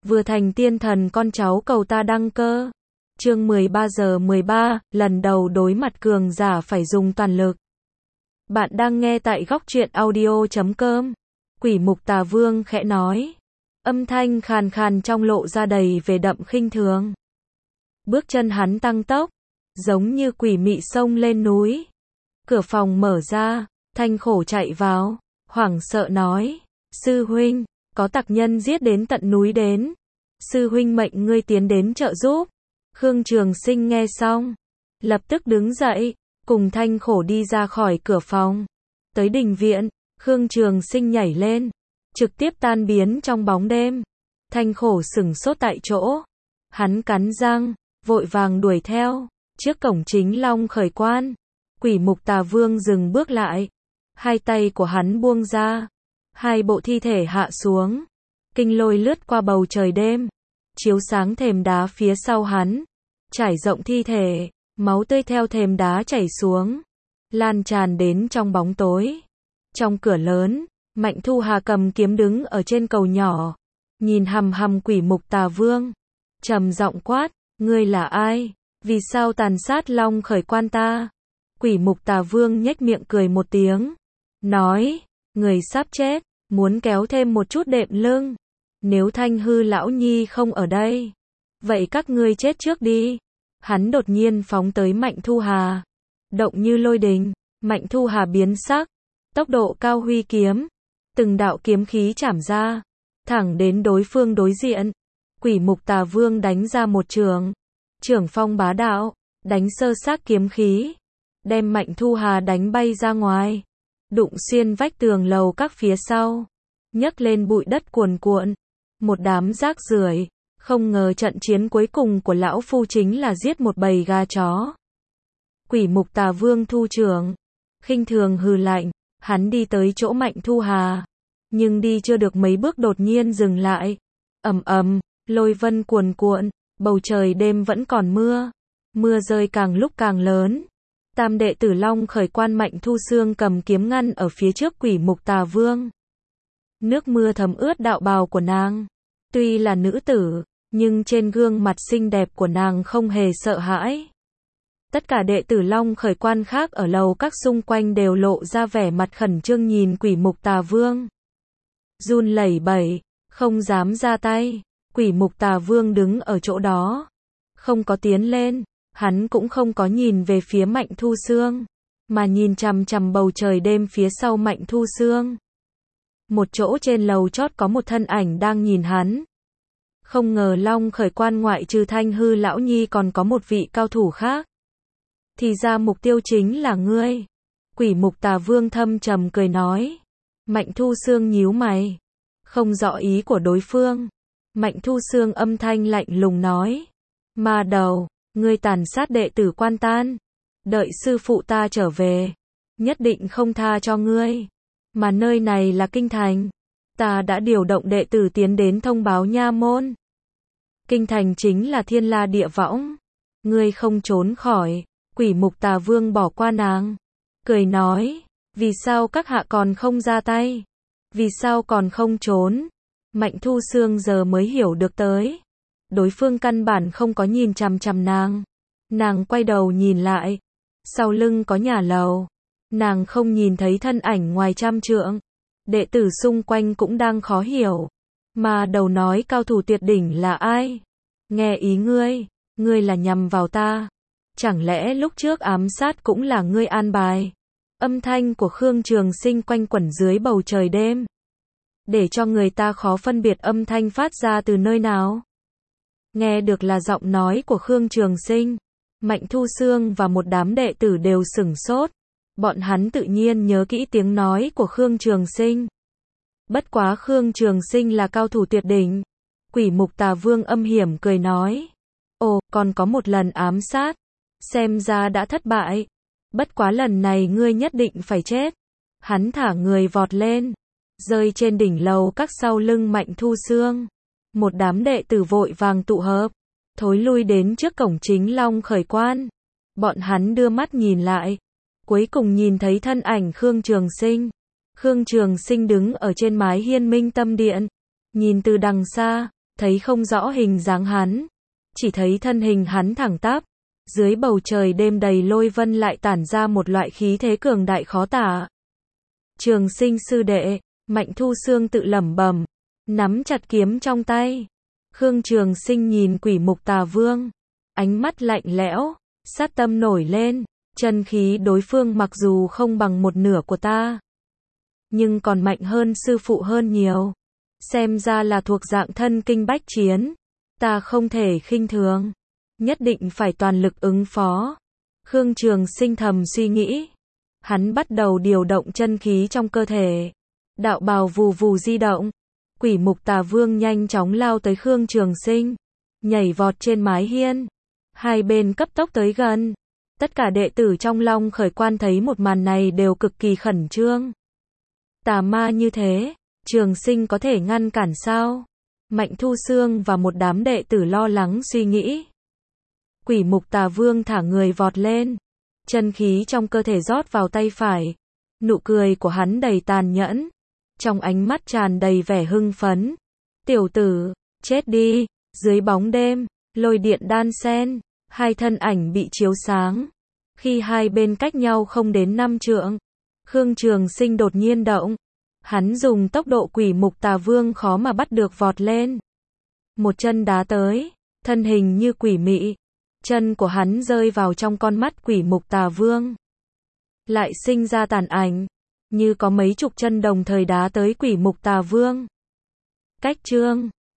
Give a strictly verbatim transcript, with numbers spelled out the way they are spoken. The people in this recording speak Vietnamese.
vừa thành tiên thần con cháu cầu ta đăng cơ. Chương mười ba giờ mười ba, lần đầu đối mặt cường giả phải dùng toàn lực. Bạn đang nghe tại góc truyện audio chấm com. Quỷ mục Tà Vương khẽ nói. Âm thanh khàn khàn trong lộ ra đầy vẻ đậm khinh thường. Bước chân hắn tăng tốc, giống như quỷ mị xông lên núi. Cửa phòng mở ra, Thanh Khổ chạy vào, hoảng sợ nói. Sư huynh, có tặc nhân giết đến tận núi đến. Sư huynh mệnh ngươi tiến đến trợ giúp. Khương Trường Sinh nghe xong, lập tức đứng dậy, cùng Thanh Khổ đi ra khỏi cửa phòng. Tới đình viện, Khương Trường Sinh nhảy lên, trực tiếp tan biến trong bóng đêm. Thanh Khổ sững sốt tại chỗ. Hắn cắn răng, vội vàng đuổi theo. Trước cổng Chính Long khởi quan, Quỷ mục Tà Vương dừng bước lại. Hai tay của hắn buông ra, hai bộ thi thể hạ xuống. Kinh lôi lướt qua bầu trời đêm, chiếu sáng thềm đá phía sau hắn, trải rộng thi thể, máu tươi theo thềm đá chảy xuống, lan tràn đến trong bóng tối. Trong cửa lớn, Mạnh Thu Hà cầm kiếm đứng ở trên cầu nhỏ, nhìn hằm hằm Quỷ mục Tà Vương, trầm giọng quát, ngươi là ai? Vì sao tàn sát Long khởi quan ta? Quỷ mục Tà Vương nhếch miệng cười một tiếng, nói, người sắp chết, muốn kéo thêm một chút đệm lưng. Nếu Thanh Hư lão nhi không ở đây, vậy các ngươi chết trước đi. Hắn đột nhiên phóng tới Mạnh Thu Hà, động như lôi đình. Mạnh Thu Hà biến sắc, tốc độ cao huy kiếm, từng đạo kiếm khí chảm ra, thẳng đến đối phương đối diện. Quỷ mục Tà Vương đánh ra một trường, trưởng phong bá đạo, đánh sơ xác kiếm khí, đem Mạnh Thu Hà đánh bay ra ngoài, đụng xuyên vách tường lầu các phía sau, nhấc lên bụi đất cuồn cuộn. Một đám rác rưởi, không ngờ trận chiến cuối cùng của lão phu chính là giết một bầy gà chó. Quỷ mục Tà Vương thu trưởng, khinh thường hừ lạnh, hắn đi tới chỗ Mạnh Thu Hà, nhưng đi chưa được mấy bước đột nhiên dừng lại. Ầm ầm, lôi vân cuồn cuộn, bầu trời đêm vẫn còn mưa, mưa rơi càng lúc càng lớn. Tam đệ tử Long khởi quan Mạnh Thu Xương cầm kiếm ngăn ở phía trước Quỷ mục Tà Vương. Nước mưa thấm ướt đạo bào của nàng. Tuy là nữ tử, nhưng trên gương mặt xinh đẹp của nàng không hề sợ hãi. Tất cả đệ tử Long khởi quan khác ở lầu các xung quanh đều lộ ra vẻ mặt khẩn trương nhìn Quỷ mục Tà Vương. Run lẩy bẩy, không dám ra tay. Quỷ mục Tà Vương đứng ở chỗ đó, không có tiến lên. Hắn cũng không có nhìn về phía Mạnh Thu Xương, mà nhìn chằm chằm bầu trời đêm phía sau Mạnh Thu Xương. Một chỗ trên lầu chót có một thân ảnh đang nhìn hắn. Không ngờ Long khởi quan ngoại trừ Thanh Hư lão nhi còn có một vị cao thủ khác. Thì ra mục tiêu chính là ngươi. Quỷ mục Tà Vương thâm trầm cười nói. Mạnh Thu Xương nhíu mày, không rõ ý của đối phương. Mạnh Thu Xương âm thanh lạnh lùng nói. Ma đầu, ngươi tàn sát đệ tử quan tan. Đợi sư phụ ta trở về, nhất định không tha cho ngươi. Mà nơi này là kinh thành, ta đã điều động đệ tử tiến đến thông báo nha môn. Kinh thành chính là thiên la địa võng, ngươi không trốn khỏi. Quỷ mục Tà Vương bỏ qua nàng, cười nói, vì sao các hạ còn không ra tay? Vì sao còn không trốn? Mạnh Thu Xương giờ mới hiểu được tới. Đối phương căn bản không có nhìn chằm chằm nàng. Nàng quay đầu nhìn lại, sau lưng có nhà lầu. Nàng không nhìn thấy thân ảnh ngoài trăm trượng. Đệ tử xung quanh cũng đang khó hiểu. Mà đầu nói cao thủ tuyệt đỉnh là ai? Nghe ý ngươi, ngươi là nhằm vào ta. Chẳng lẽ lúc trước ám sát cũng là ngươi an bài? Âm thanh của Khương Trường Sinh quanh quẩn dưới bầu trời đêm, để cho người ta khó phân biệt âm thanh phát ra từ nơi nào. Nghe được là giọng nói của Khương Trường Sinh, Mạnh Thu Xương và một đám đệ tử đều sửng sốt. Bọn hắn tự nhiên nhớ kỹ tiếng nói của Khương Trường Sinh. Bất quá Khương Trường Sinh là cao thủ tuyệt đỉnh. Quỷ mục Tà Vương âm hiểm cười nói. Ồ, còn có một lần ám sát. Xem ra đã thất bại. Bất quá lần này ngươi nhất định phải chết. Hắn thả người vọt lên, rơi trên đỉnh lầu các sau lưng Mạnh Thu Xương. Một đám đệ tử vội vàng tụ hợp, thối lui đến trước cổng Chính Long khởi quan. Bọn hắn đưa mắt nhìn lại, cuối cùng nhìn thấy thân ảnh Khương Trường Sinh. Khương Trường Sinh đứng ở trên mái hiên Minh Tâm Điện, nhìn từ đằng xa, thấy không rõ hình dáng hắn, chỉ thấy thân hình hắn thẳng tắp, dưới bầu trời đêm đầy lôi vân lại tản ra một loại khí thế cường đại khó tả. Trường Sinh sư đệ, Mạnh Thu Xương tự lẩm bẩm, nắm chặt kiếm trong tay. Khương Trường Sinh nhìn Quỷ Mục Tà Vương, ánh mắt lạnh lẽo, sát tâm nổi lên, chân khí đối phương mặc dù không bằng một nửa của ta, nhưng còn mạnh hơn sư phụ hơn nhiều. Xem ra là thuộc dạng thân kinh bách chiến, ta không thể khinh thường, nhất định phải toàn lực ứng phó. Khương Trường Sinh thầm suy nghĩ, hắn bắt đầu điều động chân khí trong cơ thể, đạo bào vù vù di động. Quỷ Mục Tà Vương nhanh chóng lao tới Khương Trường Sinh, nhảy vọt trên mái hiên, hai bên cấp tốc tới gần. Tất cả đệ tử trong Long Khởi Quan thấy một màn này đều cực kỳ khẩn trương. Tà ma như thế, Trường Sinh có thể ngăn cản sao? Mạnh Thu Xương và một đám đệ tử lo lắng suy nghĩ. Quỷ Mục Tà Vương thả người vọt lên, chân khí trong cơ thể rót vào tay phải, nụ cười của hắn đầy tàn nhẫn, trong ánh mắt tràn đầy vẻ hưng phấn. Tiểu tử, chết đi. Dưới bóng đêm, lôi điện đan xen, hai thân ảnh bị chiếu sáng. Khi hai bên cách nhau không đến năm trượng, Khương Trường Sinh đột nhiên động. Hắn dùng tốc độ Quỷ Mục Tà Vương khó mà bắt được vọt lên. Một chân đá tới, thân hình như quỷ mị. Chân của hắn rơi vào trong con mắt Quỷ Mục Tà Vương, lại sinh ra tàn ảnh, như có mấy chục chân đồng thời đá tới Quỷ Mục Tà Vương. Cách chương